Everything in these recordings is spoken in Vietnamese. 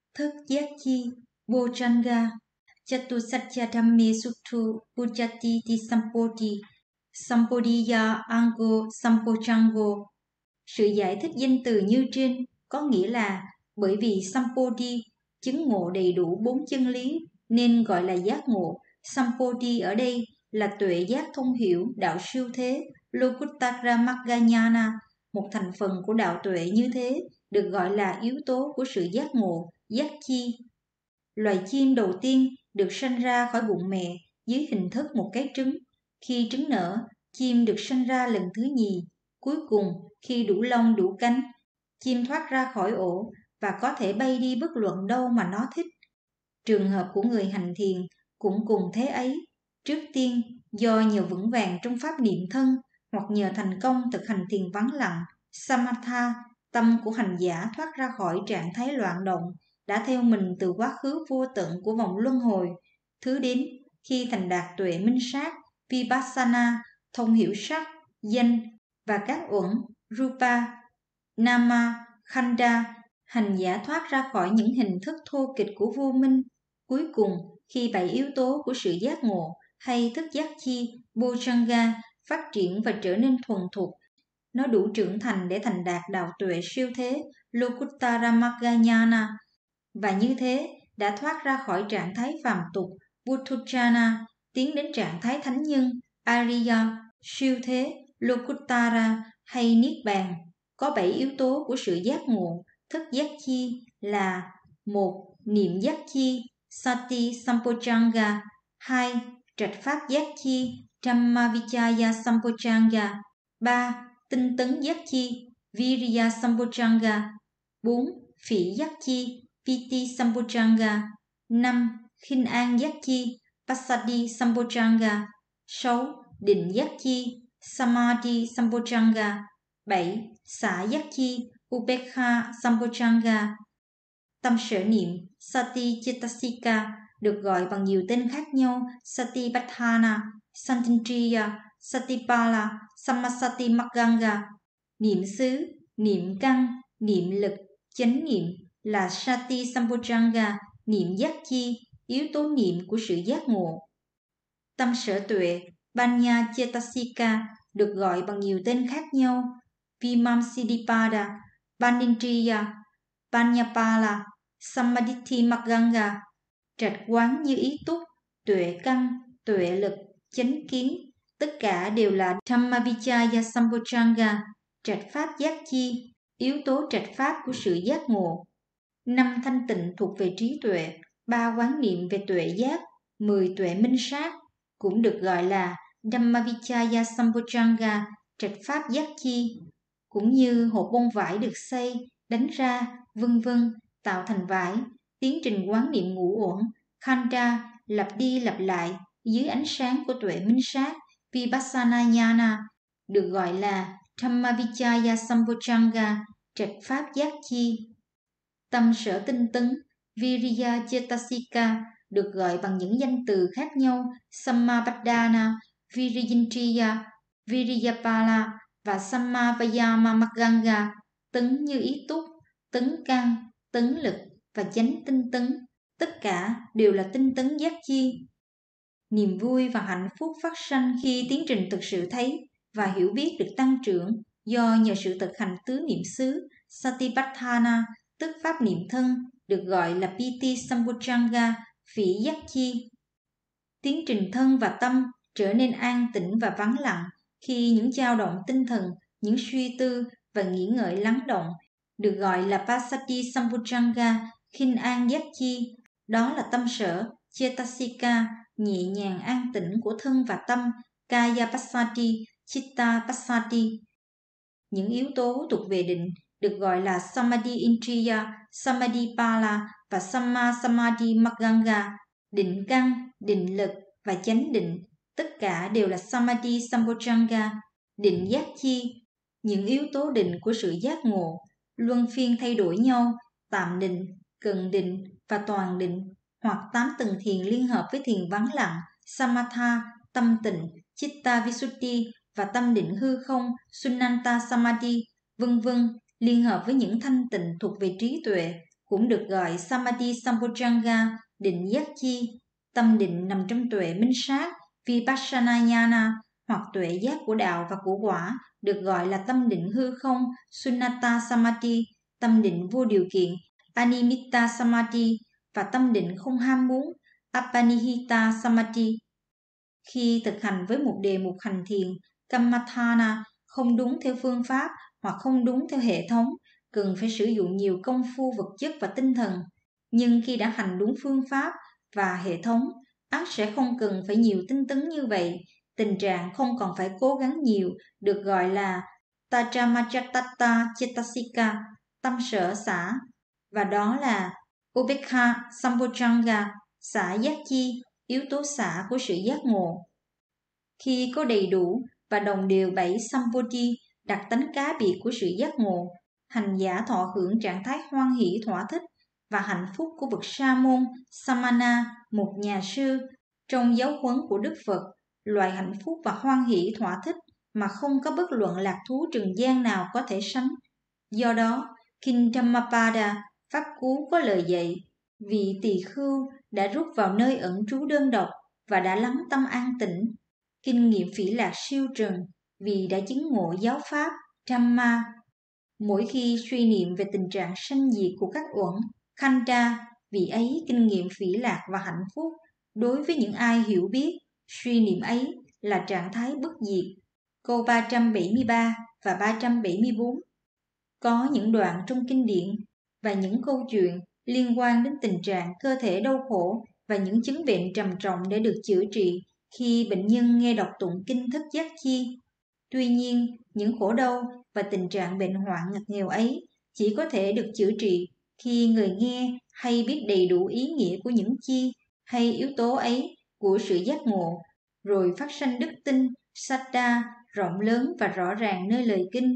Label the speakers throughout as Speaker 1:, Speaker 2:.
Speaker 1: thức giác chi, Bojjhanga, Chatusatya Dhamme Suttu Pujati Ti Sampodi, Sampodiya Ango Sampochango. Sự giải thích danh từ như trên có nghĩa là bởi vì Sampodi chứng ngộ đầy đủ 4 chân lý nên gọi là giác ngộ. Sampodi ở đây là tuệ giác thông hiểu đạo siêu thế, Lokuttara Magga, một thành phần của đạo tuệ như thế, được gọi là yếu tố của sự giác ngộ, giác chi. Loài chim đầu tiên được sanh ra khỏi bụng mẹ dưới hình thức một cái trứng. Khi trứng nở, chim được sanh ra lần thứ nhì. Cuối cùng, khi đủ lông đủ cánh, chim thoát ra khỏi ổ và có thể bay đi bất luận đâu mà nó thích. Trường hợp của người hành thiền cũng cùng thế ấy. Trước tiên, do nhờ vững vàng trong pháp niệm thân hoặc nhờ thành công thực hành thiền vắng lặng, Samatha, tâm của hành giả thoát ra khỏi trạng thái loạn động, đã theo mình từ quá khứ vô tận của vòng luân hồi. Thứ đến, khi thành đạt tuệ minh sát, Vipassana, thông hiểu sắc, danh và các uẩn, Rupa, Nama, Khanda, hành giả thoát ra khỏi những hình thức thô kịch của vô minh. Cuối cùng, khi 7 yếu tố của sự giác ngộ hay thức giác chi, Bojjhanga, phát triển và trở nên thuần thục, nó đủ trưởng thành để thành đạt đạo tuệ siêu thế, Lokuttara Magga, và như thế đã thoát ra khỏi trạng thái phàm tục, Vutthuchana, tiến đến trạng thái thánh nhân, Ariya, siêu thế, Lokuttara hay Niết Bàn. Có 7 yếu tố của sự giác ngộ, thức giác chi là: 1. Niệm giác chi, Sati Sampojjhanga. 2. Trạch pháp giác chi, Dhammavichaya Sampojjhanga. 3. Tinh tấn giác chi, Viriya Sampojjhanga. 4. Phỉ giác chi, Piti Sampojjhanga. 5. Khinh an giác chi, Passaddhi Sampojjhanga. 6. Định giác chi, Samadhi Sampojjhanga. 7. Xả giác chi, Upekkha Sampojjhanga. Tâm sở niệm Sati Cetasika được gọi bằng nhiều tên khác nhau: Satipatthana, Satintriya, Satipala, Sammasati Magganga. Niệm xứ, niệm căn, niệm lực, chánh niệm là Sati Sampojjhanga, niệm giác chi, yếu tố niệm của sự giác ngộ. Tâm sở tuệ Panya Cetasika được gọi bằng nhiều tên khác nhau: Vimamsiddhipada, Panindriya, Panyapala, Samadhi Magganga. Trạch quán như ý túc, tuệ căn, tuệ lực, chánh kiến, tất cả đều là Dhammavichaya Sampojjhanga. Trạch pháp giác chi, yếu tố trạch pháp của sự giác ngộ. 5 thanh tịnh thuộc về trí tuệ, 3 quán niệm về tuệ giác, 10 tuệ minh sát, cũng được gọi là Dhammavichaya Sampojjhanga, trạch pháp giác chi. Cũng như hộp bông vải được xay, đánh ra, vân vân, tạo thành vải, tiến trình quán niệm ngũ uẩn, Khanda, lặp đi lặp lại dưới ánh sáng của tuệ minh sát, Vipassana Nhana, được gọi là Dhammavichaya Sampojjhanga, trạch pháp giác chi. Tâm sở tinh tấn Viriya Cetasika được gọi bằng những danh từ khác nhau: Sammapaddana, Viriyindriya, Viriyapala và Sammavayama Magganga. Tấn như ý túc, tấn căn, tấn lực và chánh tinh tấn, tất cả đều là tinh tấn giác chi. Niềm vui và hạnh phúc phát sanh khi tiến trình thực sự thấy và hiểu biết được tăng trưởng do nhờ sự thực hành tứ niệm xứ Satipatthana, tức pháp niệm thân, được gọi là Piti Sampojjhanga, phỉ giác chi. Tiến trình thân và tâm trở nên an tĩnh và vắng lặng khi những dao động tinh thần, những suy tư và nghĩ ngợi lắng động, được gọi là Passaddhi Sampojjhanga, khinh an giác chi. Đó là tâm sở Cetasika, nhẹ nhàng an tĩnh của thân và tâm, Kaya Passaddhi, Chitta Passaddhi. Những yếu tố thuộc về định được gọi là Samadhi Indriya, Samadhi Pala và Samma Samadhi Magganga. Định căn, định lực và chánh định, tất cả đều là Samadhi Sampojjhanga. Định giác chi, những yếu tố định của sự giác ngộ, luân phiên thay đổi nhau: tạm định, cận định và toàn định, hoặc 8 tầng thiền liên hợp với thiền vắng lặng, Samatha, tâm tịnh, Chitta Visuddhi và tâm định hư không, Sunnanta Samadhi, vân vân, liên hợp với những thanh tịnh thuộc về trí tuệ, cũng được gọi Samadhi Sambhojjhanga, định giác chi, tâm định nằm trong tuệ minh sát, Vipassana Nhana, hoặc tuệ giác của đạo và của quả, được gọi là tâm định hư không, Sunyata Samadhi, tâm định vô điều kiện, Animitta Samadhi, và tâm định không ham muốn, Apanihita Samadhi. Khi thực hành với một đề mục hành thiền, Kammatthana, không đúng theo phương pháp hoặc không đúng theo hệ thống, cần phải sử dụng nhiều công phu vật chất và tinh thần. Nhưng khi đã hành đúng phương pháp và hệ thống, ắt sẽ không cần phải nhiều tinh tấn như vậy. Tình trạng không còn phải cố gắng nhiều được gọi là Tajamachattata Chetasika, tâm sở xả, và đó là Ubekha Sambhojjhanga, xả giác chi, yếu tố xả của sự giác ngộ. Khi có đầy đủ và đồng đều 7 Sambodhi, đặc tánh cá biệt của sự giác ngộ, hành giả thọ hưởng trạng thái hoan hỷ thỏa thích và hạnh phúc của bậc sa môn Samana, một nhà sư. Trong giáo huấn của Đức Phật, loại hạnh phúc và hoan hỷ thỏa thích mà không có bất luận lạc thú trần gian nào có thể sánh. Do đó, Kinh Dhammapada, pháp cú có lời dạy: vị tỳ khưu đã rút vào nơi ẩn trú đơn độc và đã lắng tâm an tĩnh, kinh nghiệm phỉ lạc siêu trần vì đã chứng ngộ giáo pháp Dhamma. Mỗi khi suy niệm về tình trạng sanh diệt của các uẩn Khanda, vị ấy kinh nghiệm phỉ lạc và hạnh phúc. Đối với những ai hiểu biết, suy niệm ấy là trạng thái bất diệt. Câu 373 và 374. Có những đoạn trong kinh điển và những câu chuyện liên quan đến tình trạng cơ thể đau khổ và những chứng bệnh trầm trọng để được chữa trị khi bệnh nhân nghe đọc tụng kinh thất giác chi. Tuy nhiên, những khổ đau và tình trạng bệnh hoạn ngặt nghèo ấy chỉ có thể được chữa trị khi người nghe hay biết đầy đủ ý nghĩa của những chi hay yếu tố ấy của sự giác ngộ, rồi phát sanh đức tin, saddha rộng lớn và rõ ràng nơi lời kinh.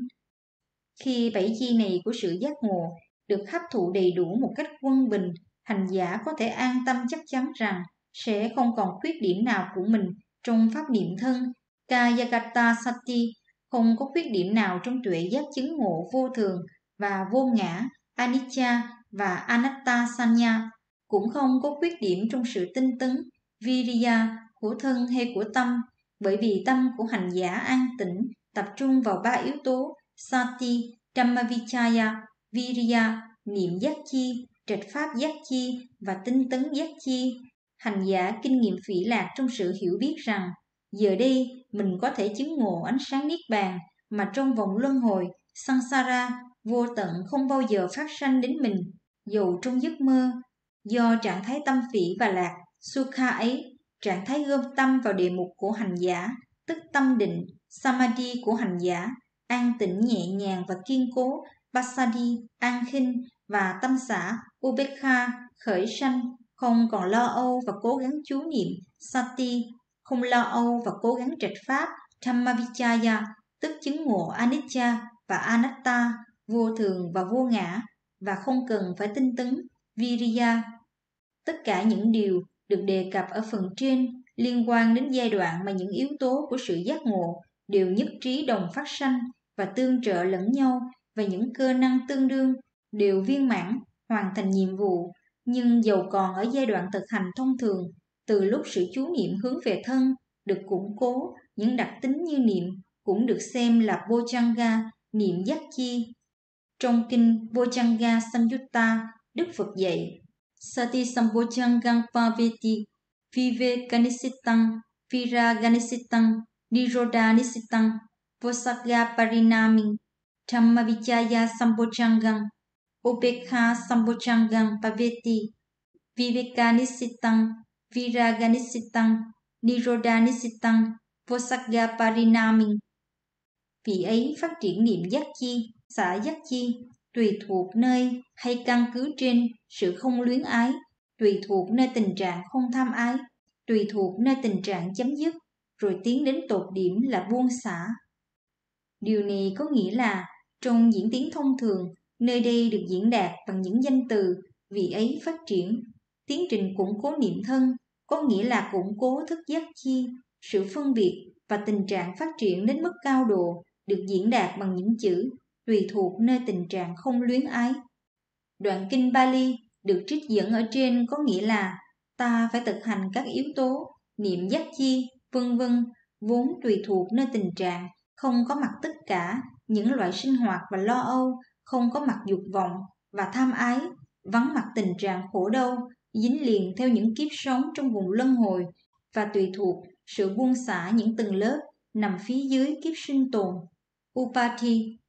Speaker 1: Khi 7 chi này của sự giác ngộ được hấp thụ đầy đủ một cách quân bình, hành giả có thể an tâm chắc chắn rằng sẽ không còn khuyết điểm nào của mình trong pháp niệm thân, Kayagata Sati, không có khuyết điểm nào trong tuệ giác chứng ngộ vô thường và vô ngã, Anicca và Anatta Sanya, cũng không có khuyết điểm trong sự tinh tấn, Viriya, của thân hay của tâm, bởi vì tâm của hành giả an tĩnh, tập trung vào 3 yếu tố Sati, Dhammavichaya, Viriya, niệm giác chi, trạch pháp giác chi và tinh tấn giác chi. Hành giả kinh nghiệm phỉ lạc trong sự hiểu biết rằng giờ đây mình có thể chứng ngộ ánh sáng niết bàn mà trong vòng luân hồi samsara vô tận không bao giờ phát sanh đến mình, dầu trong giấc mơ. Do trạng thái tâm phỉ và lạc sukha ấy, trạng thái gom tâm vào đề mục của hành giả, tức tâm định samadhi của hành giả, an tĩnh nhẹ nhàng và kiên cố, passaddhi an khinh, và tâm xả ubekha khởi sanh, không còn lo âu và cố gắng chú niệm sati, không lo âu và cố gắng trạch pháp dhammavichaya, tức chứng ngộ anicca và anatta, vô thường và vô ngã, và không cần phải tinh tấn viriya. Tất cả những điều được đề cập ở phần trên liên quan đến giai đoạn mà những yếu tố của sự giác ngộ đều nhất trí đồng phát sanh và tương trợ lẫn nhau, và những cơ năng tương đương đều viên mãn hoàn thành nhiệm vụ. Nhưng dầu còn ở giai đoạn thực hành thông thường, từ lúc sự chú niệm hướng về thân được củng cố, những đặc tính như niệm cũng được xem là Bojjhanga, niệm giác chi. Trong kinh Bojjhanga Samyutta, Đức Phật dạy: Sati Sambhojjhangang Paveti, Vivekanisittang, Viraganisittang, Nirodhanisittang, Vosagga Parinamin, Dhammavichaya Sambhojjhangang, Ubekha Sambhojjhangang Paveti, Vivekanisittang, Viraganisittang, Nirodhanisittang, Vosagga Parinamin. Vị ấy phát triển niệm giác chi, xả giác chi, tùy thuộc nơi hay căn cứ trên sự không luyến ái, tùy thuộc nơi tình trạng không tham ái, tùy thuộc nơi tình trạng chấm dứt, rồi tiến đến tột điểm là buông xả. Điều này có nghĩa là trong diễn tiến thông thường, nơi đây được diễn đạt bằng những danh từ vị ấy phát triển. Tiến trình củng cố niệm thân có nghĩa là củng cố thức giác chi, sự phân biệt và tình trạng phát triển đến mức cao độ được diễn đạt bằng những chữ tùy thuộc nơi tình trạng không luyến ái. Đoạn kinh Bali được trích dẫn ở trên có nghĩa là ta phải thực hành các yếu tố niệm giác chi, vân vân, vốn tùy thuộc nơi tình trạng, không có mặt tất cả những loại sinh hoạt và lo âu, không có mặt dục vọng và tham ái, vắng mặt tình trạng khổ đau, dính liền theo những kiếp sống trong vùng luân hồi và tùy thuộc sự buông xả những tầng lớp nằm phía dưới kiếp sinh tồn. Upati